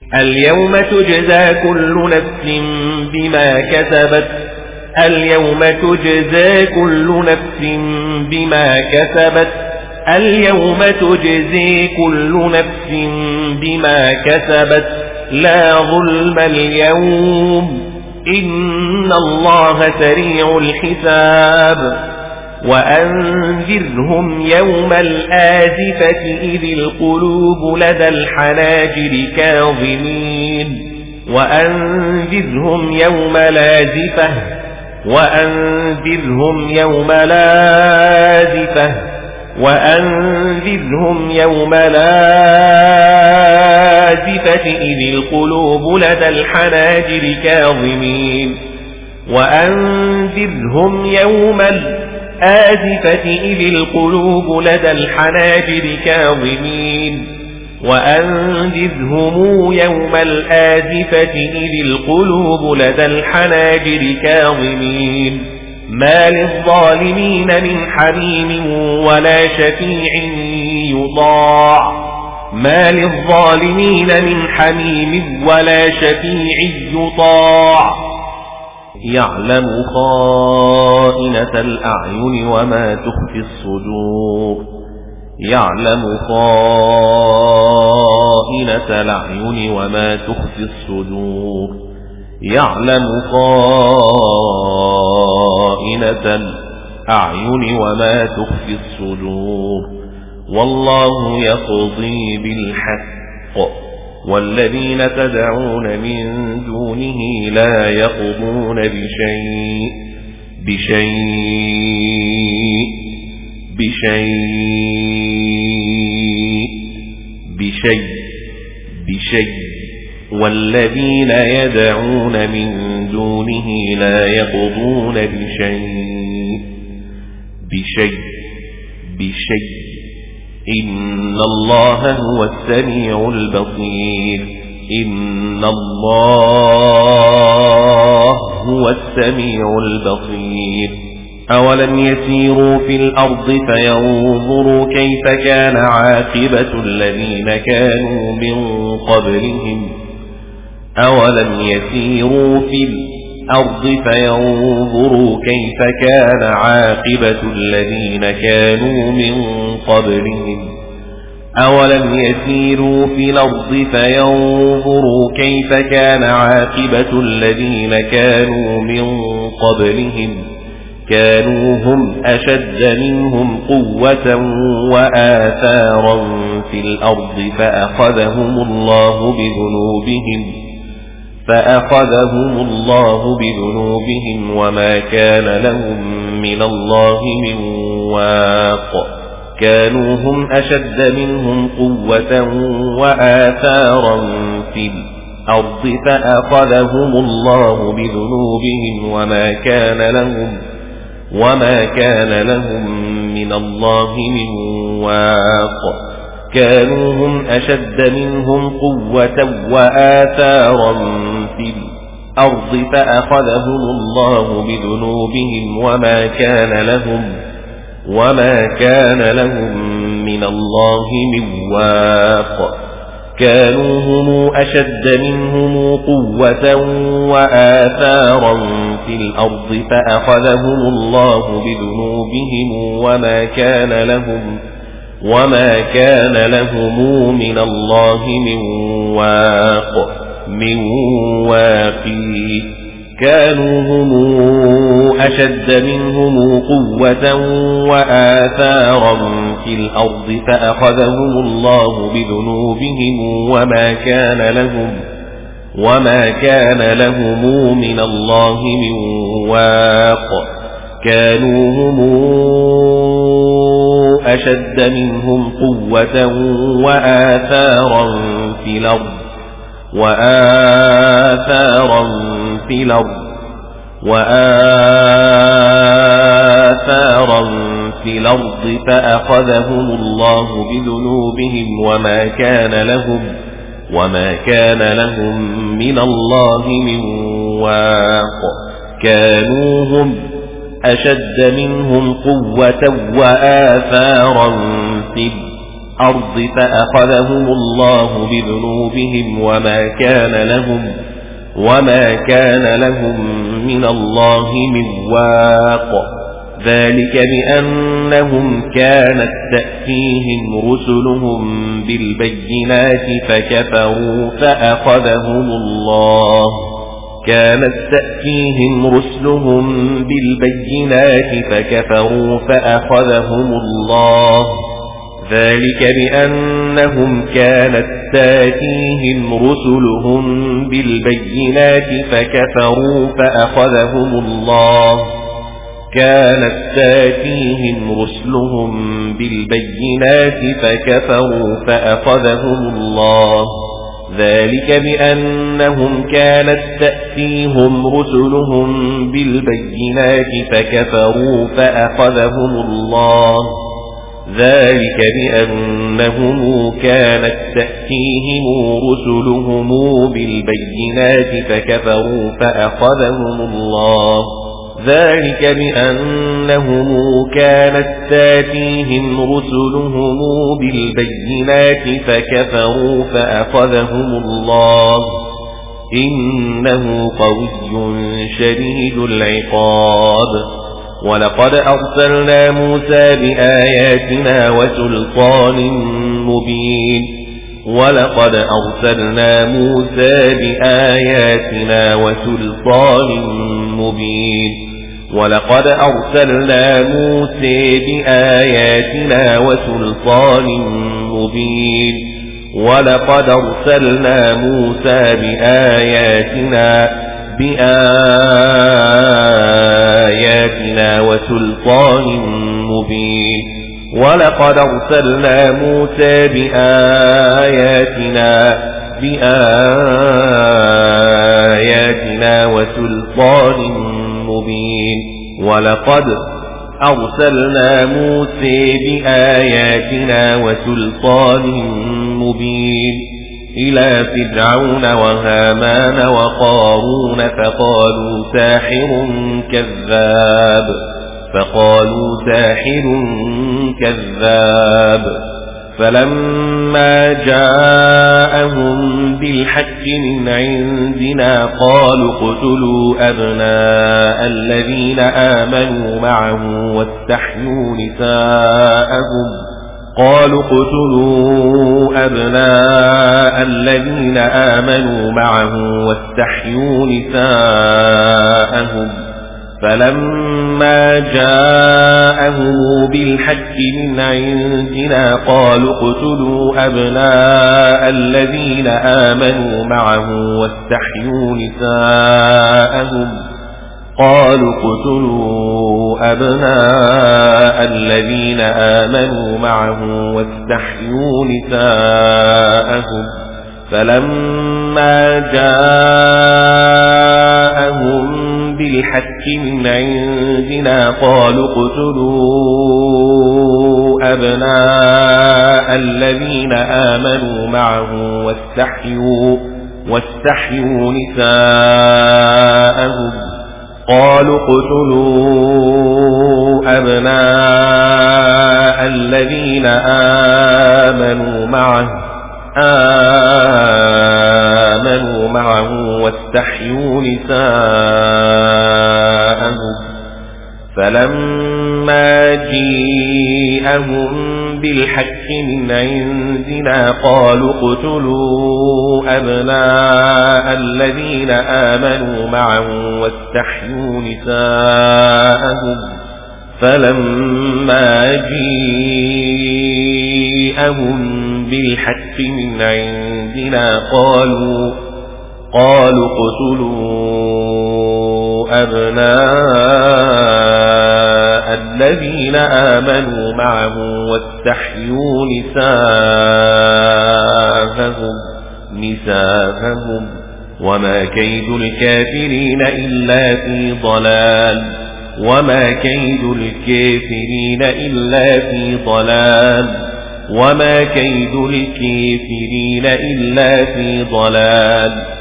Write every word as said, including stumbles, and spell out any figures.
اليوم تجزى كل نفس بما كسبت اليوم تجزى كل نفس بما كسبت اليوم تجزي كل نفس بما كسبت لا ظلم اليوم إن الله سريع الحساب وأنذرهم يوم الآزفة إذ القلوب لدى الحناجر كاظمين وأنذرهم يوم الآزفة وأنذرهم يوم الآزفة وأنذرهم يوم الآزفة إذ القلوب لدى الحناجر كاظمين وأنذرهم يوم الآزفة إذ القلوب لدى الحناجر كاظمين وأنذرهم يوم الآزفة إذ القلوب لدى الحناجر كاظمين ما للظالمين من حميم ولا شفيع يطاع ما للظالمين من حميم ولا شفيع يطاع يعلم خائنة الأعين وما تخفي الصدور يعلم خائنة الأعين وما تخفي الصدور يعلم خائنة الأعين وما تخفي الصدور والله يقضي بالحق والذين تدعون من دونه لا يقضون بشيء بشيء بشيء بشيء بشيء والذين يدعون من دونه لا يقضون بشيء بشيء بشيء إن الله هو السميع البصير إن الله هو السميع البصير أولم يسيروا في الأرض فينظروا كيف كان عاقبة الذين كانوا من قبلهم أولم يسيروا في الأرض فينظروا كيف كان عاقبة الذين كانوا من قبلهم أولم يسيروا في الأرض فينظروا كيف كان عاقبة الذين كانوا من قبلهم كانوا هم أشد منهم قوة وآثارا في الأرض فأخذهم الله بذنوبهم فأخذهم الله بذنوبهم وما كان لهم من الله من واق كانوا هم أشد منهم قوة وآثارا في الأرض فأخذهم الله بذنوبهم وما كان لهم وما كان لهم من الله من واق كانوا هم أشد منهم قوة وآثارا في الأرض فأخذهم الله بذنوبهم وما كان لهم وما كان لهم من الله من واق كانوا هم أشد منهم قوة وآثارا في الأرض فأخذهم الله بذنوبهم وما كان لهم وما كان لهم من الله من واق من واقي كانوا هم أشد منهم قوة وآثارا في الأرض فأخذهم الله بذنوبهم وما كان لهم وما كان لهم من الله من واق كانوا هم أشد منهم قوة وآثارا في الأرض وآثارا في الأرض وآثارا في الأرض فأخذهم الله بذنوبهم وما كان لهم وما كان لهم من الله من واق كانوا هم أشد منهم قوة وآثارا في الأرض فأخذهم الله بذنوبهم وما كان لهم وما كان لهم من الله من واق. ذلك بأنهم كانت تأتيهم رسلهم بالبينات فكفروا فأخذهم الله كانت تأتيهم رسلهم بالبينات فكفروا فأخذهم الله ذلك بأنهم كانت تأتيهم رسلهم بالبينات فكفروا فأخذهم الله كانت تأتيهم رسلهم بالبينات فكفروا فأخذهم الله ذلك بأنهم كانت تأتيهم رسلهم بالبينات فكفروا فأخذهم الله ذلك بأنهم كانت تأتيهم رسلهم بالبينات فكفروا فأخذهم الله ذلك بأنهم كانت تأتيهم رسلهم بالبينات فكفروا فأخذهم الله إنه قوي شديد العقاب. ولقد أرسلنا موسى بآياتنا وسلطان مبين ولقد أرسلنا موسى بآياتنا وسلطان مبين ولقد أرسلنا موسى بآياتنا وسلطان مبين ولقد أرسلنا موسى بآياتنا بآياتنا وسلطان مبين ولقد أرسلنا موسى بآياتنا بآياتنا وسلطان مبين ولقد أرسلنا موسى بآياتنا وسلطان مبين إلى فرعون وهامان وقارون فقالوا ساحر كذاب فقالوا ساحر كذاب فلما جاءهم بالحق من عندنا قالوا اقتلوا أبناء الذين آمنوا معه واستحيوا نساءهم قالوا اقتلوا أبناء الذين آمنوا معه واستحيوا نساءهم فلما جاءهم بالحق من عندنا قالوا اقتلوا أبناء الذين آمنوا معه واستحيوا نساءهم قالوا اقتلوا أبناء الذين آمنوا معه واستحيوا نساءهم فلما جاءهم بالحق من عندنا قالوا اقتلوا أبناء الذين آمنوا معه واستحيوا واستحيوا نساءهم قالوا اقتلوا أبناء الذين آمنوا معه آمنوا معه واستحيوا نساءهم فلما جيءهم بالحق من عندنا قالوا اقتلوا أبناء الذين آمنوا معه واستحيوا نساءهم فلما جيءهم بالحق من عندنا قالوا قالوا اقتلوا أبناء الذين آمنوا معه واستحيوا نساءهم نساءهم وما كيد الكافرين إلا في ضلال وما كيد الكافرين إلا في ضلال وما كيد الكافرين إلا في ضلال